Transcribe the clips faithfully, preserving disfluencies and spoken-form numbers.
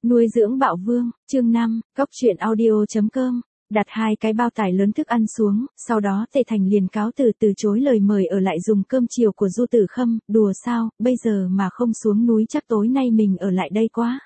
Nuôi dưỡng bạo vương, chương năm, cóc truyện audio.com, đặt hai cái bao tải lớn thức ăn xuống, sau đó Tề Thành liền cáo từ từ chối lời mời ở lại dùng cơm chiều của Du Tử Khâm, đùa sao, bây giờ mà không xuống núi chắc tối nay mình ở lại đây quá.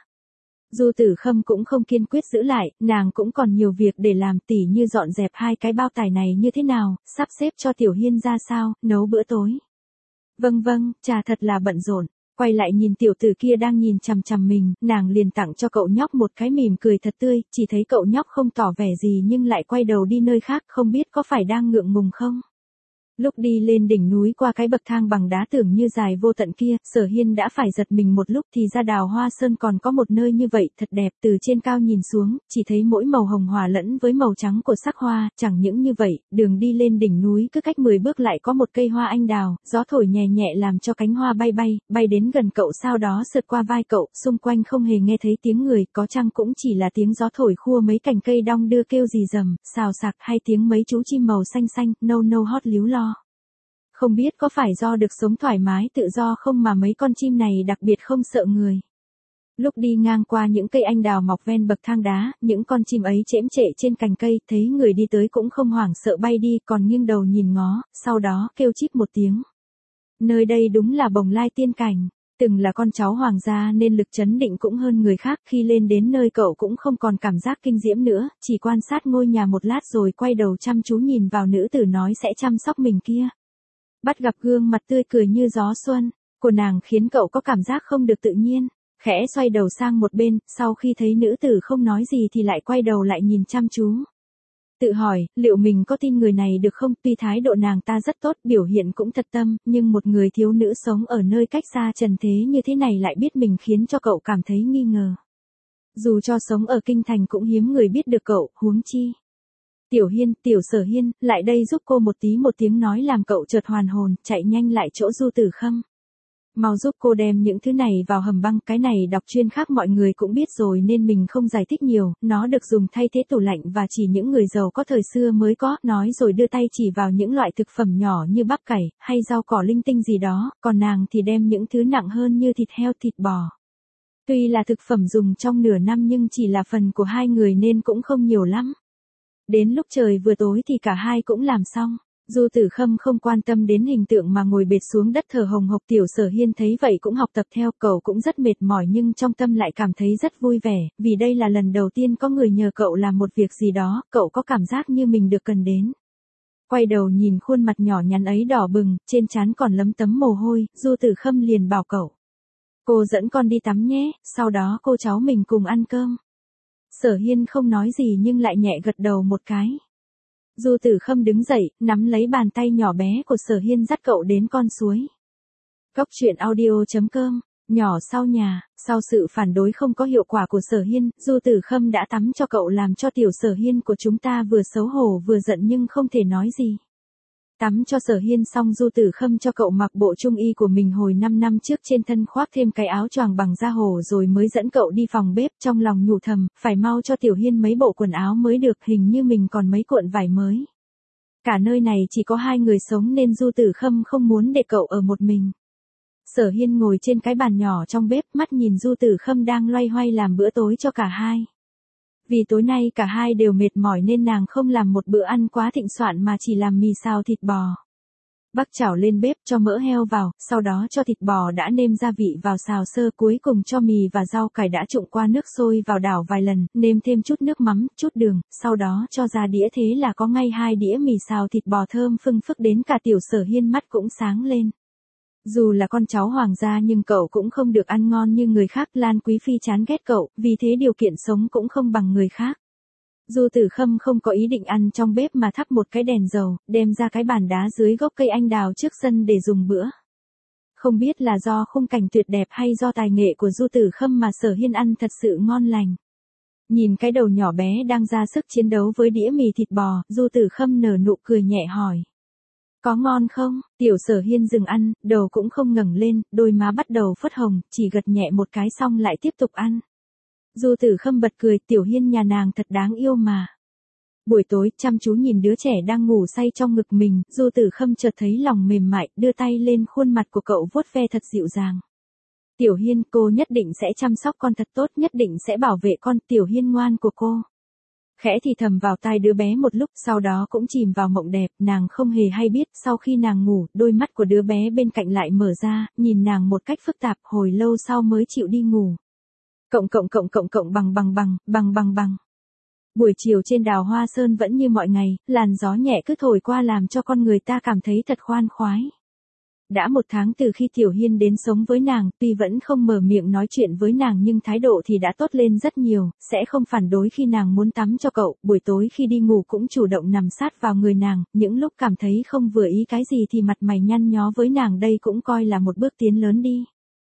Du Tử Khâm cũng không kiên quyết giữ lại, nàng cũng còn nhiều việc để làm, tỉ như dọn dẹp hai cái bao tải này như thế nào, sắp xếp cho Tiểu Hiên ra sao, nấu bữa tối. Vâng vâng, trà thật là bận rộn. Quay lại nhìn tiểu tử kia đang nhìn chằm chằm mình, nàng liền tặng cho cậu nhóc một cái mỉm cười thật tươi, chỉ thấy cậu nhóc không tỏ vẻ gì nhưng lại quay đầu đi nơi khác, không biết có phải đang ngượng ngùng không. Lúc đi lên đỉnh núi qua cái bậc thang bằng đá tưởng như dài vô tận kia, Sở Hiên đã phải giật mình một lúc thì ra Đào Hoa Sơn còn có một nơi như vậy, thật đẹp, từ trên cao nhìn xuống, chỉ thấy mỗi màu hồng hòa lẫn với màu trắng của sắc hoa, chẳng những như vậy, đường đi lên đỉnh núi cứ cách mười bước lại có một cây hoa anh đào, gió thổi nhẹ nhẹ làm cho cánh hoa bay bay, bay đến gần cậu sau đó sượt qua vai cậu, xung quanh không hề nghe thấy tiếng người, có chăng cũng chỉ là tiếng gió thổi khua mấy cành cây đong đưa kêu rì rầm, xào xạc hay tiếng mấy chú chim màu xanh xanh, nâu nâu hót líu lo. Không biết có phải do được sống thoải mái tự do không mà mấy con chim này đặc biệt không sợ người. Lúc đi ngang qua những cây anh đào mọc ven bậc thang đá, những con chim ấy chễm chệ trên cành cây, thấy người đi tới cũng không hoảng sợ bay đi, còn nghiêng đầu nhìn ngó, sau đó kêu chít một tiếng. Nơi đây đúng là Bồng Lai tiên cảnh, từng là con cháu hoàng gia nên lực trấn định cũng hơn người khác, khi lên đến nơi cậu cũng không còn cảm giác kinh diễm nữa, chỉ quan sát ngôi nhà một lát rồi quay đầu chăm chú nhìn vào nữ tử nói sẽ chăm sóc mình kia. Bắt gặp gương mặt tươi cười như gió xuân của nàng khiến cậu có cảm giác không được tự nhiên, khẽ xoay đầu sang một bên, sau khi thấy nữ tử không nói gì thì lại quay đầu lại nhìn chăm chú. Tự hỏi, liệu mình có tin người này được không, tuy thái độ nàng ta rất tốt, biểu hiện cũng thật tâm, nhưng một người thiếu nữ sống ở nơi cách xa trần thế như thế này lại biết mình khiến cho cậu cảm thấy nghi ngờ. Dù cho sống ở kinh thành cũng hiếm người biết được cậu, huống chi. Tiểu Hiên, Tiểu Sở Hiên, lại đây giúp cô một tí, một tiếng nói làm cậu chợt hoàn hồn, chạy nhanh lại chỗ Du Tử Khâm. Mau giúp cô đem những thứ này vào hầm băng, cái này đọc chuyên khác mọi người cũng biết rồi nên mình không giải thích nhiều, nó được dùng thay thế tủ lạnh và chỉ những người giàu có thời xưa mới có, nói rồi đưa tay chỉ vào những loại thực phẩm nhỏ như bắp cải, hay rau cỏ linh tinh gì đó, còn nàng thì đem những thứ nặng hơn như thịt heo, thịt bò. Tuy là thực phẩm dùng trong nửa năm nhưng chỉ là phần của hai người nên cũng không nhiều lắm. Đến lúc trời vừa tối thì cả hai cũng làm xong. Du Tử Khâm không quan tâm đến hình tượng mà ngồi bệt xuống đất thở hồng hộc. Tiểu Sở Hiên thấy vậy cũng học tập theo, cậu cũng rất mệt mỏi nhưng trong tâm lại cảm thấy rất vui vẻ, vì đây là lần đầu tiên có người nhờ cậu làm một việc gì đó, cậu có cảm giác như mình được cần đến. Quay đầu nhìn khuôn mặt nhỏ nhắn ấy đỏ bừng, trên trán còn lấm tấm mồ hôi, Du Tử Khâm liền bảo cậu. Cô dẫn con đi tắm nhé, sau đó cô cháu mình cùng ăn cơm. Sở Hiên không nói gì nhưng lại nhẹ gật đầu một cái. Du Tử Khâm đứng dậy, nắm lấy bàn tay nhỏ bé của Sở Hiên dắt cậu đến con suối. Cóc truyện audio.com, nhỏ sau nhà, sau sự phản đối không có hiệu quả của Sở Hiên, Du Tử Khâm đã tắm cho cậu làm cho Tiểu Sở Hiên của chúng ta vừa xấu hổ vừa giận nhưng không thể nói gì. Tắm cho Sở Hiên xong Du Tử Khâm cho cậu mặc bộ trung y của mình hồi năm năm trước, trên thân khoác thêm cái áo choàng bằng da hổ rồi mới dẫn cậu đi phòng bếp, trong lòng nhủ thầm, phải mau cho Tiểu Hiên mấy bộ quần áo mới được, hình như mình còn mấy cuộn vải mới. Cả nơi này chỉ có hai người sống nên Du Tử Khâm không muốn để cậu ở một mình. Sở Hiên ngồi trên cái bàn nhỏ trong bếp, mắt nhìn Du Tử Khâm đang loay hoay làm bữa tối cho cả hai. Vì tối nay cả hai đều mệt mỏi nên nàng không làm một bữa ăn quá thịnh soạn mà chỉ làm mì xào thịt bò. Bắc chảo lên bếp cho mỡ heo vào, sau đó cho thịt bò đã nêm gia vị vào xào sơ, cuối cùng cho mì và rau cải đã trụng qua nước sôi vào đảo vài lần, nêm thêm chút nước mắm, chút đường, sau đó cho ra đĩa, thế là có ngay hai đĩa mì xào thịt bò thơm phưng phức đến cả Tiểu Sở Hiên mắt cũng sáng lên. Dù là con cháu hoàng gia nhưng cậu cũng không được ăn ngon như người khác, Lan Quý Phi chán ghét cậu, vì thế điều kiện sống cũng không bằng người khác. Du Tử Khâm không có ý định ăn trong bếp mà thắp một cái đèn dầu, đem ra cái bàn đá dưới gốc cây anh đào trước sân để dùng bữa. Không biết là do khung cảnh tuyệt đẹp hay do tài nghệ của Du Tử Khâm mà Sở Hiên ăn thật sự ngon lành. Nhìn cái đầu nhỏ bé đang ra sức chiến đấu với đĩa mì thịt bò, Du Tử Khâm nở nụ cười nhẹ hỏi. Có ngon không? Tiểu Sở Hiên dừng ăn, đầu cũng không ngẩng lên, đôi má bắt đầu phớt hồng, chỉ gật nhẹ một cái xong lại tiếp tục ăn. Du Tử Khâm bật cười, Tiểu Hiên nhà nàng thật đáng yêu mà. Buổi tối, chăm chú nhìn đứa trẻ đang ngủ say trong ngực mình, Du Tử Khâm chợt thấy lòng mềm mại, đưa tay lên khuôn mặt của cậu vuốt ve thật dịu dàng. Tiểu Hiên, cô nhất định sẽ chăm sóc con thật tốt, nhất định sẽ bảo vệ con, Tiểu Hiên ngoan của cô. Khẽ thì thầm vào tai đứa bé một lúc, sau đó cũng chìm vào mộng đẹp, nàng không hề hay biết, sau khi nàng ngủ, đôi mắt của đứa bé bên cạnh lại mở ra, nhìn nàng một cách phức tạp, hồi lâu sau mới chịu đi ngủ. Cộng cộng cộng cộng cộng bằng bằng bằng, bằng bằng bằng. Buổi chiều trên đào Hoa Sơn vẫn như mọi ngày, làn gió nhẹ cứ thổi qua làm cho con người ta cảm thấy thật khoan khoái. Đã một tháng từ khi Tiểu Hiên đến sống với nàng, tuy vẫn không mở miệng nói chuyện với nàng nhưng thái độ thì đã tốt lên rất nhiều, sẽ không phản đối khi nàng muốn tắm cho cậu, buổi tối khi đi ngủ cũng chủ động nằm sát vào người nàng, những lúc cảm thấy không vừa ý cái gì thì mặt mày nhăn nhó với nàng, đây cũng coi là một bước tiến lớn đi.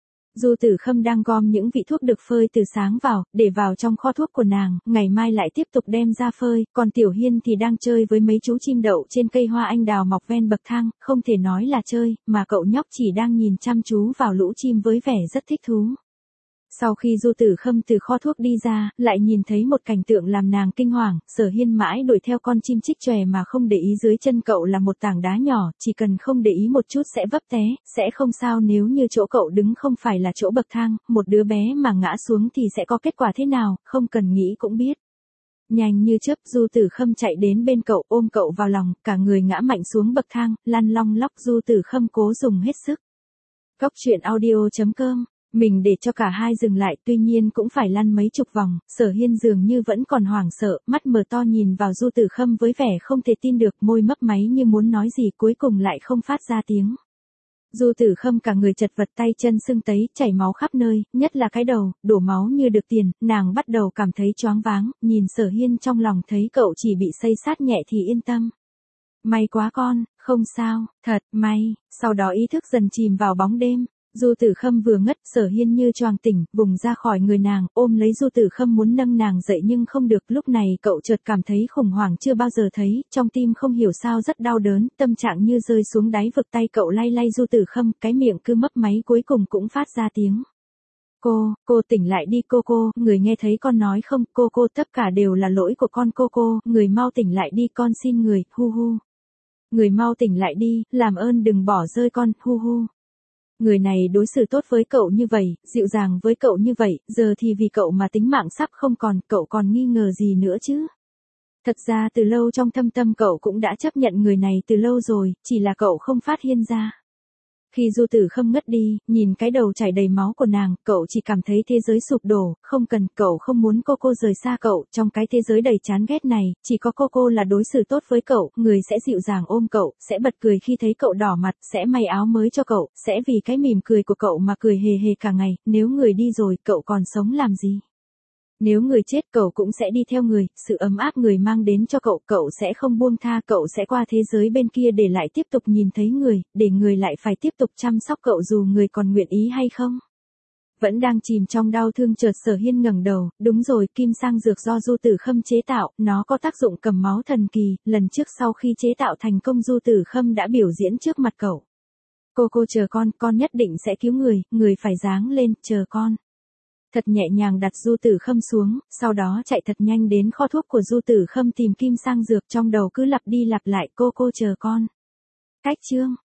Du Tử Khâm đang gom những vị thuốc được phơi từ sáng vào, để vào trong kho thuốc của nàng, ngày mai lại tiếp tục đem ra phơi, còn Tiểu Hiên thì đang chơi với mấy chú chim đậu trên cây hoa anh đào mọc ven bậc thang, không thể nói là chơi, mà cậu nhóc chỉ đang nhìn chăm chú vào lũ chim với vẻ rất thích thú. Sau khi Du Tử Khâm từ kho thuốc đi ra, lại nhìn thấy một cảnh tượng làm nàng kinh hoàng, Sở Hiên mãi đuổi theo con chim chích chòe mà không để ý dưới chân cậu là một tảng đá nhỏ, chỉ cần không để ý một chút sẽ vấp té, sẽ không sao nếu như chỗ cậu đứng không phải là chỗ bậc thang, một đứa bé mà ngã xuống thì sẽ có kết quả thế nào, không cần nghĩ cũng biết. Nhanh như chớp, Du Tử Khâm chạy đến bên cậu, ôm cậu vào lòng, cả người ngã mạnh xuống bậc thang, lăn long lóc, Du Tử Khâm cố dùng hết sức. Cóc truyện audio chấm com Mình để cho cả hai dừng lại, tuy nhiên cũng phải lăn mấy chục vòng, Sở Hiên dường như vẫn còn hoảng sợ, mắt mở to nhìn vào Du Tử Khâm với vẻ không thể tin được, môi mấp máy như muốn nói gì cuối cùng lại không phát ra tiếng. Du Tử Khâm cả người chật vật, tay chân sưng tấy, chảy máu khắp nơi, nhất là cái đầu, đổ máu như được tiền, nàng bắt đầu cảm thấy choáng váng, nhìn Sở Hiên trong lòng thấy cậu chỉ bị xây sát nhẹ thì yên tâm. May quá con, không sao, thật may, sau đó ý thức dần chìm vào bóng đêm. Du Tử Khâm vừa ngất, Sở Hiên như choàng tỉnh, vùng ra khỏi người nàng, ôm lấy Du Tử Khâm muốn nâng nàng dậy nhưng không được, lúc này cậu chợt cảm thấy khủng hoảng chưa bao giờ thấy, trong tim không hiểu sao rất đau đớn, tâm trạng như rơi xuống đáy vực, tay cậu lay lay Du Tử Khâm, cái miệng cứ mấp máy cuối cùng cũng phát ra tiếng. Cô, cô tỉnh lại đi cô cô, người nghe thấy con nói không, cô cô tất cả đều là lỗi của con cô cô, người mau tỉnh lại đi con xin người, hu hu. Người mau tỉnh lại đi, làm ơn đừng bỏ rơi con, hu hu. Người này đối xử tốt với cậu như vậy, dịu dàng với cậu như vậy, giờ thì vì cậu mà tính mạng sắp không còn, cậu còn nghi ngờ gì nữa chứ? Thật ra từ lâu trong thâm tâm cậu cũng đã chấp nhận người này từ lâu rồi, chỉ là cậu không phát hiện ra. Khi Du Tử Khâm ngất đi, nhìn cái đầu chảy đầy máu của nàng, cậu chỉ cảm thấy thế giới sụp đổ, không cần, cậu không muốn cô cô rời xa cậu, trong cái thế giới đầy chán ghét này, chỉ có cô cô là đối xử tốt với cậu, người sẽ dịu dàng ôm cậu, sẽ bật cười khi thấy cậu đỏ mặt, sẽ may áo mới cho cậu, sẽ vì cái mỉm cười của cậu mà cười hề hề cả ngày, nếu người đi rồi, cậu còn sống làm gì? Nếu người chết cậu cũng sẽ đi theo người, sự ấm áp người mang đến cho cậu, cậu sẽ không buông tha, cậu sẽ qua thế giới bên kia để lại tiếp tục nhìn thấy người, để người lại phải tiếp tục chăm sóc cậu dù người còn nguyện ý hay không. Vẫn đang chìm trong đau thương chợt Sở Hiên ngẩng đầu, đúng rồi, kim sang dược do Du Tử Khâm chế tạo, nó có tác dụng cầm máu thần kỳ, lần trước sau khi chế tạo thành công Du Tử Khâm đã biểu diễn trước mặt cậu. Cô cô chờ con, con nhất định sẽ cứu người, người phải giáng lên, chờ con. Thật nhẹ nhàng đặt Du Tử Khâm xuống, sau đó chạy thật nhanh đến kho thuốc của Du Tử Khâm tìm kim sang dược, trong đầu cứ lặp đi lặp lại cô cô chờ con. Cách chương